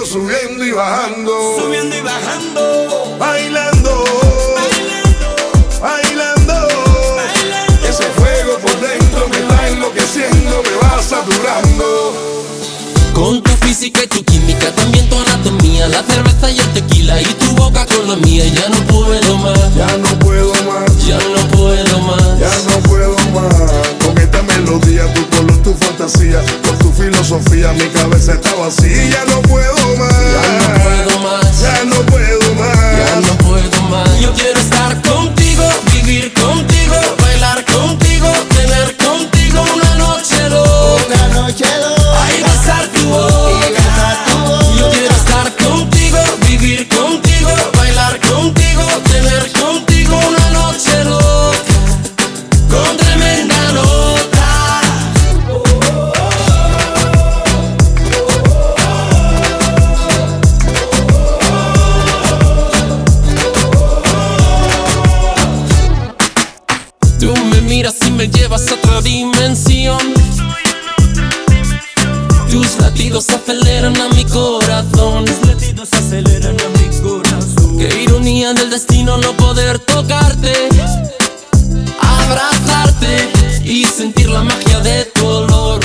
subiendo y bajando. Subiendo y bajando. Bailando, bailando. Ese fuego por dentro me va enloqueciendo, me va saturando. Con tu física y tu química, también tu anatomía, la cerveza y el tequila y tu boca con la mía. Ya no puedo más, Ya no puedo más, ya no puedo más. ya no puedo más. Con esta melodía, tu color, tu fantasía, con tu filosofía, mi cabeza está vacía. Ya no puedo más, Ya no puedo más, ya no puedo más. ya no puedo más. Yo quiero estar contigo, vivir contigo, bailar contigo, tener contigo una noche loca. Ay, besar tu boca. Yo quiero estar contigo, vivir contigo, bailar contigo, tener contigo una noche loca, con tremenda nota. Tú me miras y me llevas a otra dimensión. Tus latidos aceleran a mi corazón. Tus latidos aceleran a mi corazón. Qué ironía del destino no poder tocarte, abrazarte y sentir la magia de tu olor.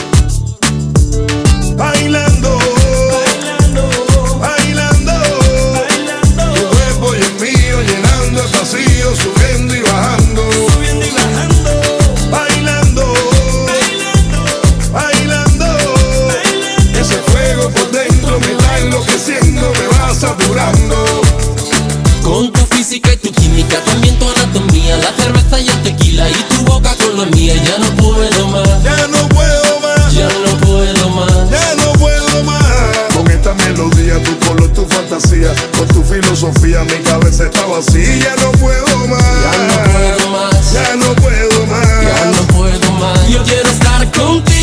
Bailando, Bailando, bailando. bailando. Tu cuerpo y el mío llenando el vacío, subiendo y bajando. Subiendo y bajando. Bailando, Bailando, bailando. bailando. Ese fuego por dentro me está enloqueciendo, me va saturando. Con tu física y tu química, también tu anatomía, la cerveza y el tequila y tu boca con la mía. Ya no puedo más, Ya no puedo más, ya no puedo más. ya no puedo más. Con esta melodía, tu color, tu fantasía, con tu filosofía, mi cabeza está vacía. Ya no puedo más, Ya no puedo más, ya no puedo más. ya no puedo más. Yo quiero estar contigo.